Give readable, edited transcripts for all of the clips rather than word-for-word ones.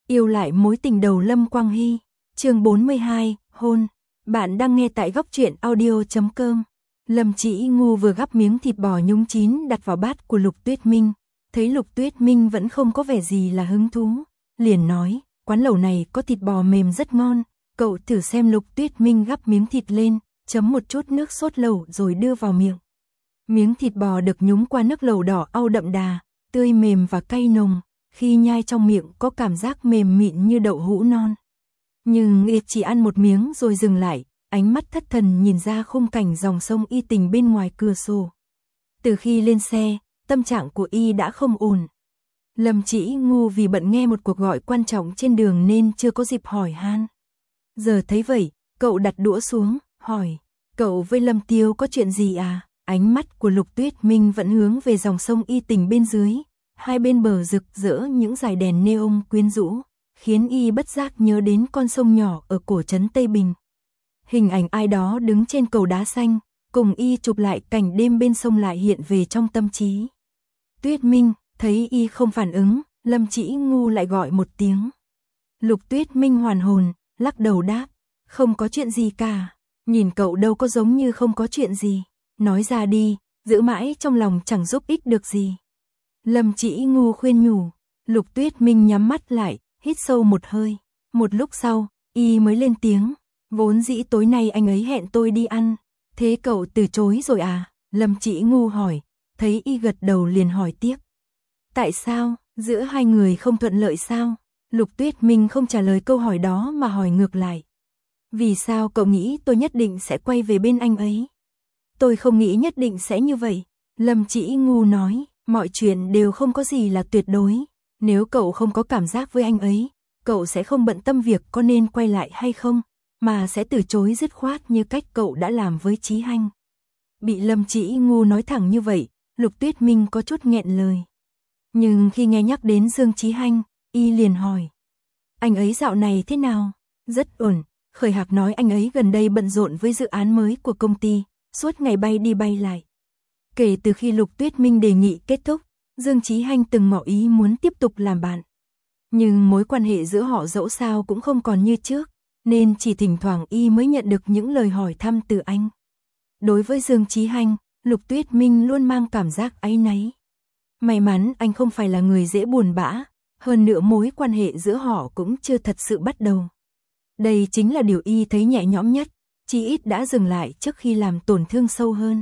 Yêu lại mối tình đầu Lâm Quang Hy. Chương 42, hôn. Bạn đang nghe tại góc truyện audio.com. Lâm Chỉ Ngu vừa gắp miếng thịt bò nhúng chín đặt vào bát của Lục Tuyết Minh, thấy Lục Tuyết Minh vẫn không có vẻ gì là hứng thú, liền nói, quán lẩu này có thịt bò mềm rất ngon, cậu thử xem. Lục Tuyết Minh gắp miếng thịt lên, chấm một chút nước sốt lẩu rồi đưa vào miệng. Miếng thịt bò được nhúng qua nước lẩu đỏ au đậm đà, tươi mềm và cay nồng, khi nhai trong miệng có cảm giác mềm mịn như đậu hũ non. Nhưng Y chỉ ăn một miếng rồi dừng lại, ánh mắt thất thần nhìn ra khung cảnh dòng sông Y Tình bên ngoài cửa sổ. Từ khi lên xe, tâm trạng của Y đã không ổn. Lâm Chỉ Ngu vì bận nghe một cuộc gọi quan trọng trên đường nên chưa có dịp hỏi han. Giờ thấy vậy, cậu đặt đũa xuống, hỏi, cậu với Lâm Tiêu có chuyện gì à? Ánh mắt của Lục Tuyết Minh vẫn hướng về dòng sông Y Tình bên dưới, hai bên bờ rực rỡ những dải đèn neon quyến rũ, khiến Y bất giác nhớ đến con sông nhỏ ở cổ trấn Tây Bình. Hình ảnh ai đó đứng trên cầu đá xanh, cùng Y chụp lại cảnh đêm bên sông lại hiện về trong tâm trí. Tuyết Minh, thấy Y không phản ứng, Lâm Chỉ Ngu lại gọi một tiếng. Lục Tuyết Minh hoàn hồn, lắc đầu đáp, không có chuyện gì cả, nhìn cậu đâu có giống như không có chuyện gì, nói ra đi, giữ mãi trong lòng chẳng giúp ích được gì. Lâm Chỉ Ngu khuyên nhủ. Lục Tuyết Minh nhắm mắt lại, hít sâu một hơi. Một lúc sau, Y mới lên tiếng, vốn dĩ tối nay anh ấy hẹn tôi đi ăn, thế cậu từ chối rồi à? Lâm Chỉ Ngu hỏi, thấy Y gật đầu liền hỏi tiếp. Tại sao, giữa hai người không thuận lợi sao? Lục Tuyết Minh không trả lời câu hỏi đó mà hỏi ngược lại. Vì sao cậu nghĩ tôi nhất định sẽ quay về bên anh ấy? Tôi không nghĩ nhất định sẽ như vậy. Lâm Chỉ Ngu nói, mọi chuyện đều không có gì là tuyệt đối. Nếu cậu không có cảm giác với anh ấy, cậu sẽ không bận tâm việc có nên quay lại hay không, mà sẽ từ chối dứt khoát như cách cậu đã làm với Chí Hanh. Bị Lâm Chỉ Ngu nói thẳng như vậy, Lục Tuyết Minh có chút nghẹn lời. Nhưng khi nghe nhắc đến Dương Chí Hanh, Y liền hỏi. Anh ấy dạo này thế nào? Rất ổn, Khởi Hạc nói anh ấy gần đây bận rộn với dự án mới của công ty, suốt ngày bay đi bay lại. Kể từ khi Lục Tuyết Minh đề nghị kết thúc, Dương Chí Hanh từng ngỏ ý muốn tiếp tục làm bạn. Nhưng mối quan hệ giữa họ dẫu sao cũng không còn như trước, nên chỉ thỉnh thoảng Y mới nhận được những lời hỏi thăm từ anh. Đối với Dương Chí Hanh, Lục Tuyết Minh luôn mang cảm giác áy náy. May mắn anh không phải là người dễ buồn bã, hơn nữa mối quan hệ giữa họ cũng chưa thật sự bắt đầu. Đây chính là điều Y thấy nhẹ nhõm nhất, chí ít đã dừng lại trước khi làm tổn thương sâu hơn.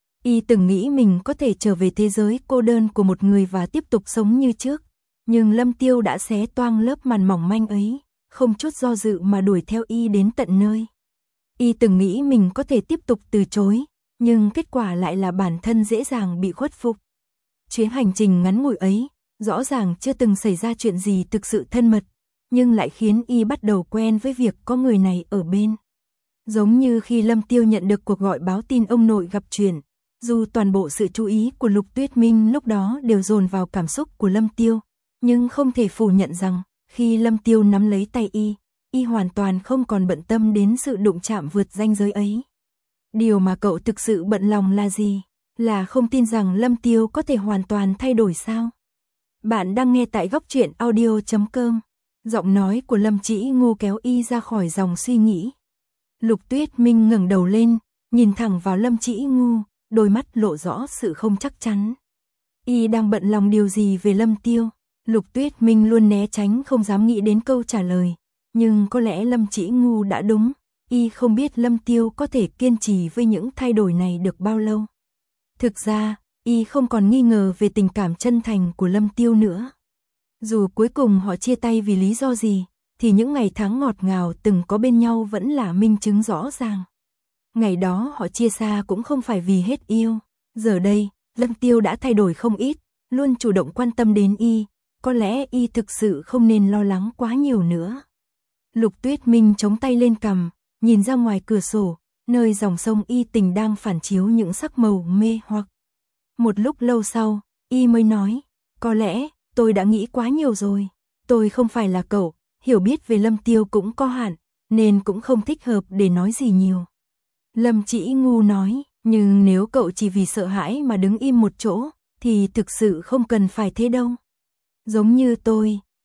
Y từng nghĩ mình có thể trở về thế giới cô đơn của một người và tiếp tục sống như trước, nhưng Lâm Tiêu đã xé toang lớp màn mỏng manh ấy, không chút do dự mà đuổi theo Y đến tận nơi. Y từng nghĩ mình có thể tiếp tục từ chối, nhưng kết quả lại là bản thân dễ dàng bị khuất phục. Chuyến hành trình ngắn ngủi ấy, rõ ràng chưa từng xảy ra chuyện gì thực sự thân mật, nhưng lại khiến Y bắt đầu quen với việc có người này ở bên. Giống như khi Lâm Tiêu nhận được cuộc gọi báo tin ông nội gặp chuyện, dù toàn bộ sự chú ý của Lục Tuyết Minh lúc đó đều dồn vào cảm xúc của Lâm Tiêu, nhưng không thể phủ nhận rằng, khi Lâm Tiêu nắm lấy tay Y hoàn toàn không còn bận tâm đến sự đụng chạm vượt ranh giới ấy. Điều mà cậu thực sự bận lòng là gì? Là không tin rằng Lâm Tiêu có thể hoàn toàn thay đổi sao? Bạn đang nghe tại góc truyện audio.com. Giọng nói của Lâm Chỉ Ngu kéo Y ra khỏi dòng suy nghĩ. Lục Tuyết Minh ngẩng đầu lên, nhìn thẳng vào Lâm Chỉ Ngu, đôi mắt lộ rõ sự không chắc chắn. Y đang bận lòng điều gì về Lâm Tiêu? Lục Tuyết Minh luôn né tránh không dám nghĩ đến câu trả lời, nhưng có lẽ Lâm Chỉ Ngu đã đúng, Y không biết Lâm Tiêu có thể kiên trì với những thay đổi này được bao lâu. Thực ra, Y không còn nghi ngờ về tình cảm chân thành của Lâm Tiêu nữa. Dù cuối cùng họ chia tay vì lý do gì, thì những ngày tháng ngọt ngào từng có bên nhau vẫn là minh chứng rõ ràng. Ngày đó họ chia xa cũng không phải vì hết yêu. Giờ đây, Lâm Tiêu đã thay đổi không ít, luôn chủ động quan tâm đến Y. Có lẽ Y thực sự không nên lo lắng quá nhiều nữa. Lục Tuyết Minh chống tay lên cằm, nhìn ra ngoài cửa sổ, nơi dòng sông Y Tình đang phản chiếu những sắc màu mê hoặc. Một lúc lâu sau, Y mới nói, có lẽ tôi đã nghĩ quá nhiều rồi. Tôi không phải là cậu, hiểu biết về Lâm Tiêu cũng có hạn, nên cũng không thích hợp để nói gì nhiều. Lâm Chỉ Ngu nói, nhưng nếu cậu chỉ vì sợ hãi mà đứng im một chỗ, thì thực sự không cần phải thế đâu. Giống như tôi,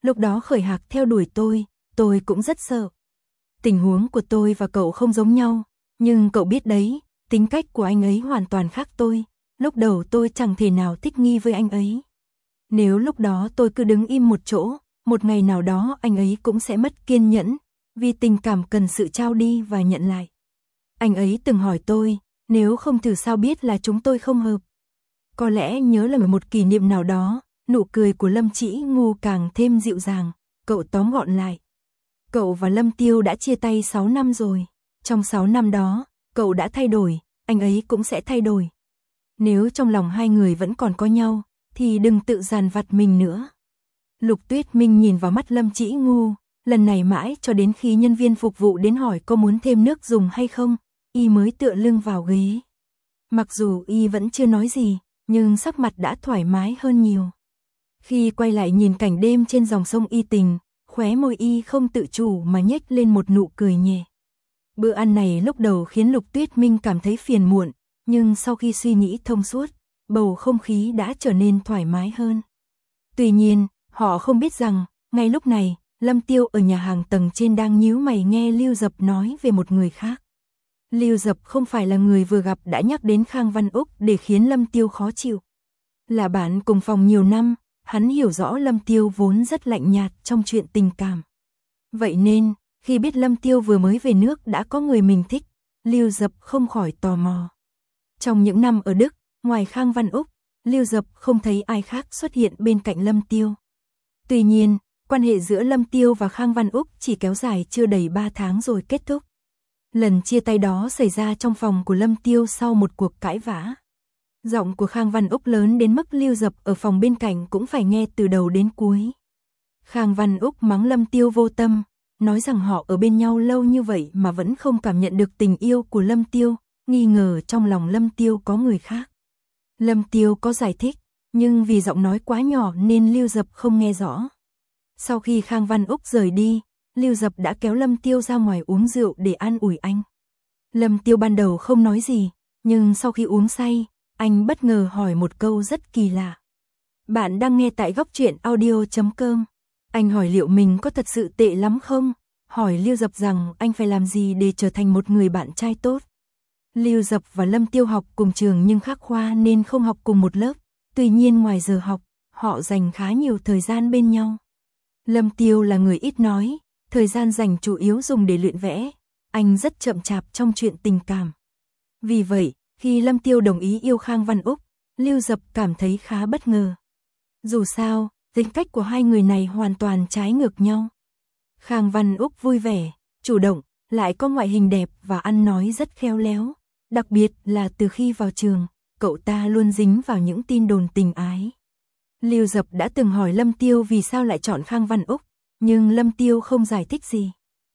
lúc đó Khởi Hạc theo đuổi tôi cũng rất sợ. Tình huống của tôi và cậu không giống nhau, nhưng cậu biết đấy, tính cách của anh ấy hoàn toàn khác tôi, lúc đầu tôi chẳng thể nào thích nghi với anh ấy. Nếu lúc đó tôi cứ đứng im một chỗ, một ngày nào đó anh ấy cũng sẽ mất kiên nhẫn, vì tình cảm cần sự trao đi và nhận lại. Anh ấy từng hỏi tôi, nếu không thử sao biết là chúng tôi không hợp. Có lẽ nhớ là một kỷ niệm nào đó, nụ cười của Lâm Chỉ Ngu càng thêm dịu dàng, cậu tóm gọn lại. Cậu và Lâm Tiêu đã chia tay 6 năm rồi, trong 6 năm đó, cậu đã thay đổi, anh ấy cũng sẽ thay đổi. Nếu trong lòng hai người vẫn còn có nhau, thì đừng tự dằn vặt mình nữa. Lục Tuyết Minh nhìn vào mắt Lâm Chỉ Ngu, lần này mãi cho đến khi nhân viên phục vụ đến hỏi có muốn thêm nước dùng hay không, y mới tựa lưng vào ghế. Mặc dù y vẫn chưa nói gì, nhưng sắc mặt đã thoải mái hơn nhiều. Khi quay lại nhìn cảnh đêm trên dòng sông Y Tình, khóe môi y không tự chủ mà nhếch lên một nụ cười nhẹ. Bữa ăn này lúc đầu khiến Lục Tuyết Minh cảm thấy phiền muộn, nhưng sau khi suy nghĩ thông suốt, bầu không khí đã trở nên thoải mái hơn. Tuy nhiên, họ không biết rằng, ngay lúc này, Lâm Tiêu ở nhà hàng tầng trên đang nhíu mày nghe Lưu Dập nói về một người khác. Lưu Dập không phải là người vừa gặp đã nhắc đến Khang Văn Úc để khiến Lâm Tiêu khó chịu. Là bạn cùng phòng nhiều năm, hắn hiểu rõ Lâm Tiêu vốn rất lạnh nhạt trong chuyện tình cảm. Vậy nên, khi biết Lâm Tiêu vừa mới về nước đã có người mình thích, Lưu Dập không khỏi tò mò. Trong những năm ở Đức, ngoài Khang Văn Úc, Lưu Dập không thấy ai khác xuất hiện bên cạnh Lâm Tiêu. Tuy nhiên, quan hệ giữa Lâm Tiêu và Khang Văn Úc chỉ kéo dài chưa đầy 3 tháng rồi kết thúc. Lần chia tay đó xảy ra trong phòng của Lâm Tiêu sau một cuộc cãi vã. Giọng của Khang Văn Úc lớn đến mức Lưu Dập ở phòng bên cạnh cũng phải nghe từ đầu đến cuối. Khang Văn Úc mắng Lâm Tiêu vô tâm, nói rằng họ ở bên nhau lâu như vậy mà vẫn không cảm nhận được tình yêu của Lâm Tiêu, nghi ngờ trong lòng Lâm Tiêu có người khác. Lâm Tiêu có giải thích, nhưng vì giọng nói quá nhỏ nên Lưu Dập không nghe rõ. Sau khi Khang Văn Úc rời đi, Lưu Dập đã kéo Lâm Tiêu ra ngoài uống rượu để an ủi anh. Lâm Tiêu ban đầu không nói gì, nhưng sau khi uống say, anh bất ngờ hỏi một câu rất kỳ lạ. Bạn đang nghe tại Góc Truyện Audio.com. Anh hỏi liệu mình có thật sự tệ lắm không? Hỏi Lưu Dập rằng anh phải làm gì để trở thành một người bạn trai tốt. Lưu Dập và Lâm Tiêu học cùng trường nhưng khác khoa nên không học cùng một lớp. Tuy nhiên ngoài giờ học, họ dành khá nhiều thời gian bên nhau. Lâm Tiêu là người ít nói, thời gian dành chủ yếu dùng để luyện vẽ. Anh rất chậm chạp trong chuyện tình cảm. Vì vậy, khi Lâm Tiêu đồng ý yêu Khang Văn Úc, Lưu Dập cảm thấy khá bất ngờ. Dù sao, tính cách của hai người này hoàn toàn trái ngược nhau. Khang Văn Úc vui vẻ, chủ động, lại có ngoại hình đẹp và ăn nói rất khéo léo. Đặc biệt là từ khi vào trường, cậu ta luôn dính vào những tin đồn tình ái. Lưu Dập đã từng hỏi Lâm Tiêu vì sao lại chọn Khang Văn Úc, nhưng Lâm Tiêu không giải thích gì.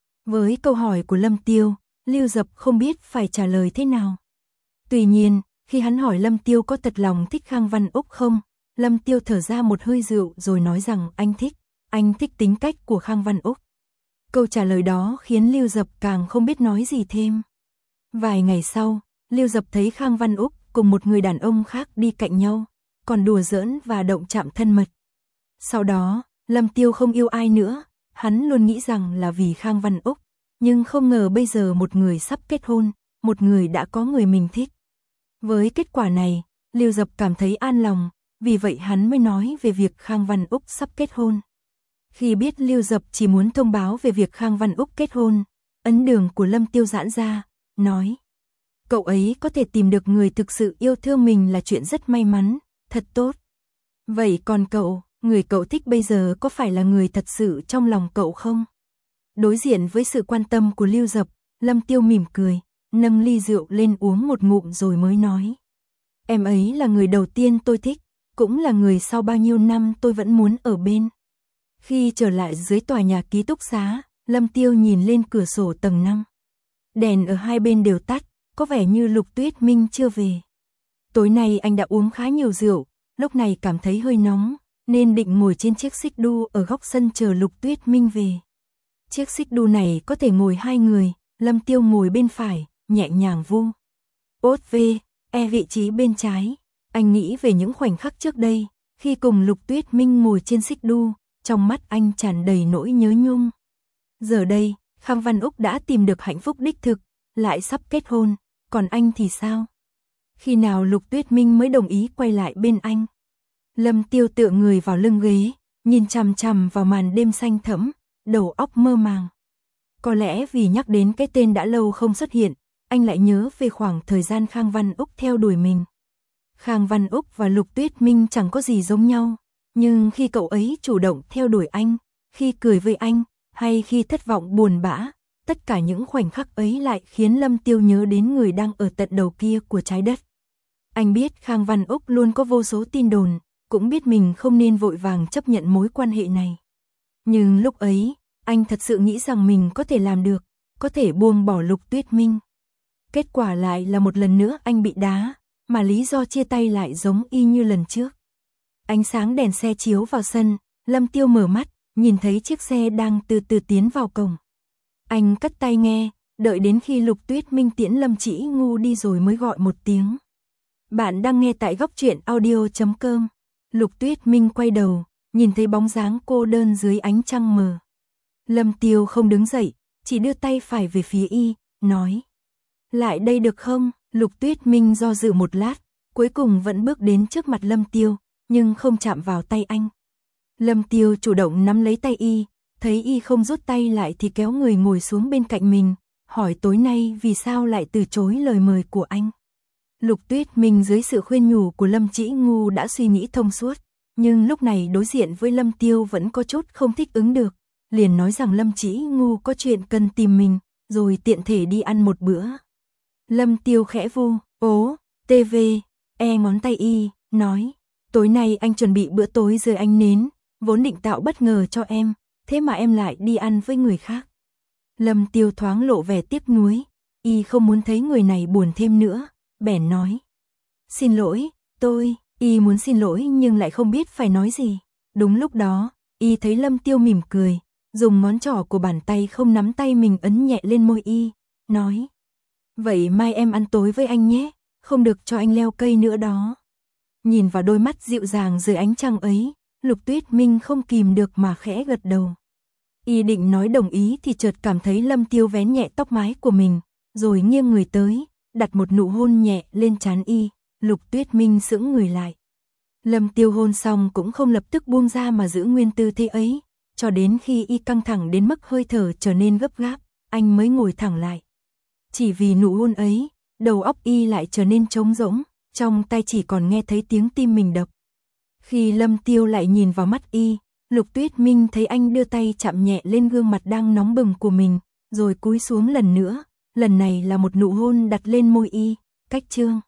Với câu hỏi của Lâm Tiêu, Lưu Dập không biết phải trả lời thế nào. Tuy nhiên, khi hắn hỏi Lâm Tiêu có thật lòng thích Khang Văn Úc không, Lâm Tiêu thở ra một hơi rượu rồi nói rằng anh thích tính cách của Khang Văn Úc. Câu trả lời đó khiến Lưu Dập càng không biết nói gì thêm. Vài ngày sau, Lưu Dập thấy Khang Văn Úc cùng một người đàn ông khác đi cạnh nhau, còn đùa giỡn và động chạm thân mật. Sau đó, Lâm Tiêu không yêu ai nữa, hắn luôn nghĩ rằng là vì Khang Văn Úc, nhưng không ngờ bây giờ một người sắp kết hôn, một người đã có người mình thích. Với kết quả này, Lưu Dập cảm thấy an lòng, vì vậy hắn mới nói về việc Khang Văn Úc sắp kết hôn. Khi biết Lưu Dập chỉ muốn thông báo về việc Khang Văn Úc kết hôn, ấn đường của Lâm Tiêu giãn ra, nói: cậu ấy có thể tìm được người thực sự yêu thương mình là chuyện rất may mắn, thật tốt. Vậy còn cậu, người cậu thích bây giờ có phải là người thật sự trong lòng cậu không? Đối diện với sự quan tâm của Lưu Dập, Lâm Tiêu mỉm cười, nâng ly rượu lên uống một ngụm rồi mới nói: em ấy là người đầu tiên tôi thích, cũng là người sau bao nhiêu năm tôi vẫn muốn ở bên. Khi trở lại dưới tòa nhà ký túc xá, Lâm Tiêu nhìn lên cửa sổ tầng 5. Đèn ở hai bên đều tắt, có vẻ như Lục Tuyết Minh chưa về. Tối nay anh đã uống khá nhiều rượu, lúc này cảm thấy hơi nóng, nên định ngồi trên chiếc xích đu ở góc sân chờ Lục Tuyết Minh về. Chiếc xích đu này có thể ngồi 2 người, Lâm Tiêu ngồi bên phải, nhẹ nhàng vu ốt về vị trí bên trái. Anh nghĩ về những khoảnh khắc trước đây, khi cùng Lục Tuyết Minh ngồi trên xích đu, trong mắt anh tràn đầy nỗi nhớ nhung. Giờ đây, Khang Văn Úc đã tìm được hạnh phúc đích thực, lại sắp kết hôn, còn anh thì sao? Khi nào Lục Tuyết Minh mới đồng ý quay lại bên anh? Lâm Tiêu tựa người vào lưng ghế, nhìn chằm chằm vào màn đêm xanh thẫm, đầu óc mơ màng. Có lẽ vì nhắc đến cái tên đã lâu không xuất hiện, anh lại nhớ về khoảng thời gian Khang Văn Úc theo đuổi mình. Khang Văn Úc và Lục Tuyết Minh chẳng có gì giống nhau, nhưng khi cậu ấy chủ động theo đuổi anh, khi cười với anh, hay khi thất vọng buồn bã, tất cả những khoảnh khắc ấy lại khiến Lâm Tiêu nhớ đến người đang ở tận đầu kia của trái đất. Anh biết Khang Văn Úc luôn có vô số tin đồn, cũng biết mình không nên vội vàng chấp nhận mối quan hệ này. Nhưng lúc ấy, anh thật sự nghĩ rằng mình có thể làm được, có thể buông bỏ Lục Tuyết Minh. Kết quả lại là một lần nữa anh bị đá, mà lý do chia tay lại giống y như lần trước. Ánh sáng đèn xe chiếu vào sân, Lâm Tiêu mở mắt, nhìn thấy chiếc xe đang từ từ tiến vào cổng. Anh cất tai nghe, đợi đến khi Lục Tuyết Minh tiễn Lâm Chỉ Ngu đi rồi mới gọi một tiếng. Bạn đang nghe tại góc truyện audio.com. Lục Tuyết Minh quay đầu, nhìn thấy bóng dáng cô đơn dưới ánh trăng mờ. Lâm Tiêu không đứng dậy, chỉ đưa tay phải về phía y, nói: lại đây được không? Lục Tuyết Minh do dự một lát, cuối cùng vẫn bước đến trước mặt Lâm Tiêu, nhưng không chạm vào tay anh. Lâm Tiêu chủ động nắm lấy tay y, thấy y không rút tay lại thì kéo người ngồi xuống bên cạnh mình, hỏi tối nay vì sao lại từ chối lời mời của anh. Lục Tuyết Minh dưới sự khuyên nhủ của Lâm Chỉ Ngu đã suy nghĩ thông suốt, nhưng lúc này đối diện với Lâm Tiêu vẫn có chút không thích ứng được, liền nói rằng Lâm Chỉ Ngu có chuyện cần tìm mình, rồi tiện thể đi ăn một bữa. Lâm Tiêu khẽ vu, TV, ngón tay y, nói: tối nay anh chuẩn bị bữa tối dưới ánh nến, vốn định tạo bất ngờ cho em, thế mà em lại đi ăn với người khác. Lâm Tiêu thoáng lộ vẻ tiếc nuối, y không muốn thấy người này buồn thêm nữa, bèn nói: xin lỗi, y muốn xin lỗi nhưng lại không biết phải nói gì. Đúng lúc đó, y thấy Lâm Tiêu mỉm cười, dùng ngón trỏ của bàn tay không nắm tay mình ấn nhẹ lên môi y, nói: vậy mai em ăn tối với anh nhé, không được cho anh leo cây nữa đó. Nhìn vào đôi mắt dịu dàng dưới ánh trăng ấy, Lục Tuyết Minh không kìm được mà khẽ gật đầu. Y định nói đồng ý thì chợt cảm thấy Lâm Tiêu vén nhẹ tóc mái của mình, rồi nghiêng người tới, đặt một nụ hôn nhẹ lên trán y. Lục Tuyết Minh sững người lại. Lâm Tiêu hôn xong cũng không lập tức buông ra mà giữ nguyên tư thế ấy, cho đến khi y căng thẳng đến mức hơi thở trở nên gấp gáp, anh mới ngồi thẳng lại. Chỉ vì nụ hôn ấy, đầu óc y lại trở nên trống rỗng, trong tai chỉ còn nghe thấy tiếng tim mình đập. Khi Lâm Tiêu lại nhìn vào mắt y, Lục Tuyết Minh thấy anh đưa tay chạm nhẹ lên gương mặt đang nóng bừng của mình, rồi cúi xuống lần nữa, lần này là một nụ hôn đặt lên môi y, cách chương.